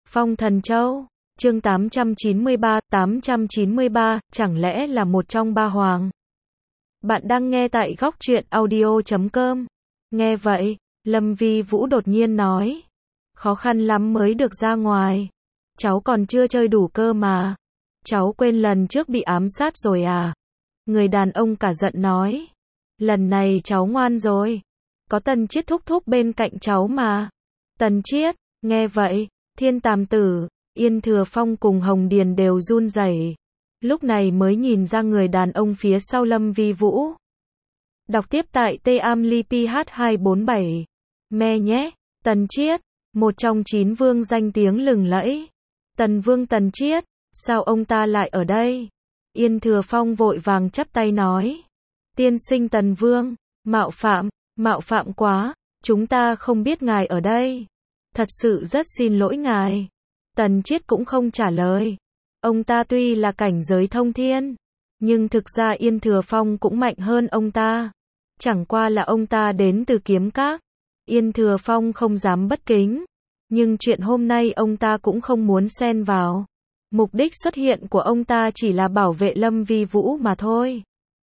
Phong Thần Châu, chương 893, chẳng lẽ là một trong ba hoàng? Bạn đang nghe tại góc truyện audio.com. Nghe vậy, Lâm Vi Vũ đột nhiên nói. Khó khăn lắm mới được ra ngoài. Cháu còn chưa chơi đủ cơ mà. Cháu quên lần trước bị ám sát rồi à? Người đàn ông cả giận nói. Lần này cháu ngoan rồi. Có Tần Chiết thúc thúc bên cạnh cháu mà. Tần Chiết, nghe vậy, Thiên Tàm Tử, Yên Thừa Phong cùng Hồng Điền đều run rẩy. Lúc này mới nhìn ra người đàn ông phía sau Lâm Vi Vũ. Đọc tiếp tại TAMLIPH247. Me nhé, Tần Chiết, một trong 9 vương danh tiếng lừng lẫy. Tần Vương Tần Chiết, sao ông ta lại ở đây? Yên Thừa Phong vội vàng chắp tay nói. Tiên sinh Tần Vương, mạo phạm quá, chúng ta không biết ngài ở đây. Thật sự rất xin lỗi ngài. Tần Chiết cũng không trả lời. Ông ta tuy là cảnh giới thông thiên, nhưng thực ra Yên Thừa Phong cũng mạnh hơn ông ta. Chẳng qua là ông ta đến từ kiếm các. Yên Thừa Phong không dám bất kính, nhưng chuyện hôm nay ông ta cũng không muốn xen vào. Mục đích xuất hiện của ông ta chỉ là bảo vệ Lâm Vi Vũ mà thôi.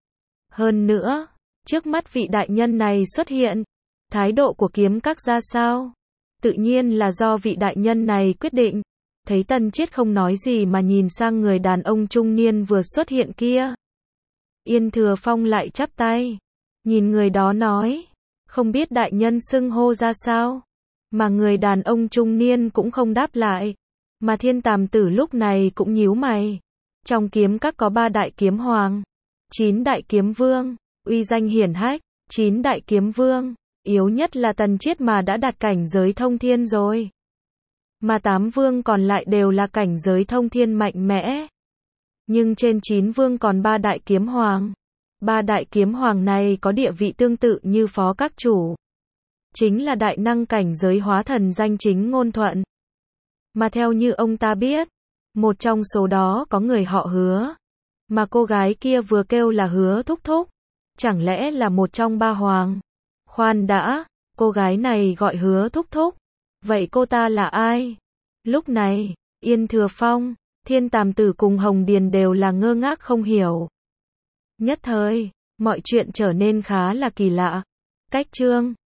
Hơn nữa, trước mắt vị đại nhân này xuất hiện, thái độ của kiếm các ra sao? Tự nhiên là do vị đại nhân này quyết định. Thấy Tần Chiết không nói gì mà nhìn sang người đàn ông trung niên vừa xuất hiện kia. Yên Thừa Phong lại chắp tay, nhìn người đó nói, không biết đại nhân xưng hô ra sao? Mà người đàn ông trung niên cũng không đáp lại. Mà Thiên Tàm Tử lúc này cũng nhíu mày. Trong kiếm các có 3 đại kiếm hoàng, 9 đại kiếm vương, uy danh hiển hách. 9 đại kiếm vương, yếu nhất là Tần Chiết mà đã đạt cảnh giới thông thiên rồi. Mà 8 vương còn lại đều là cảnh giới thông thiên mạnh mẽ. Nhưng trên 9 vương còn 3 đại kiếm hoàng. 3 đại kiếm hoàng này có địa vị tương tự như phó các chủ. Chính là đại năng cảnh giới hóa thần danh chính ngôn thuận. Mà theo như ông ta biết, một trong số đó có người họ Hứa. Mà cô gái kia vừa kêu là Hứa thúc thúc. Chẳng lẽ là một trong 3 hoàng? Khoan đã, cô gái này gọi Hứa thúc thúc. Vậy cô ta là ai? Lúc này, Yên Thừa Phong, Thiên Tàm Tử cùng Hồng Điền đều là ngơ ngác không hiểu. Nhất thời, mọi chuyện trở nên khá là kỳ lạ. Cách chương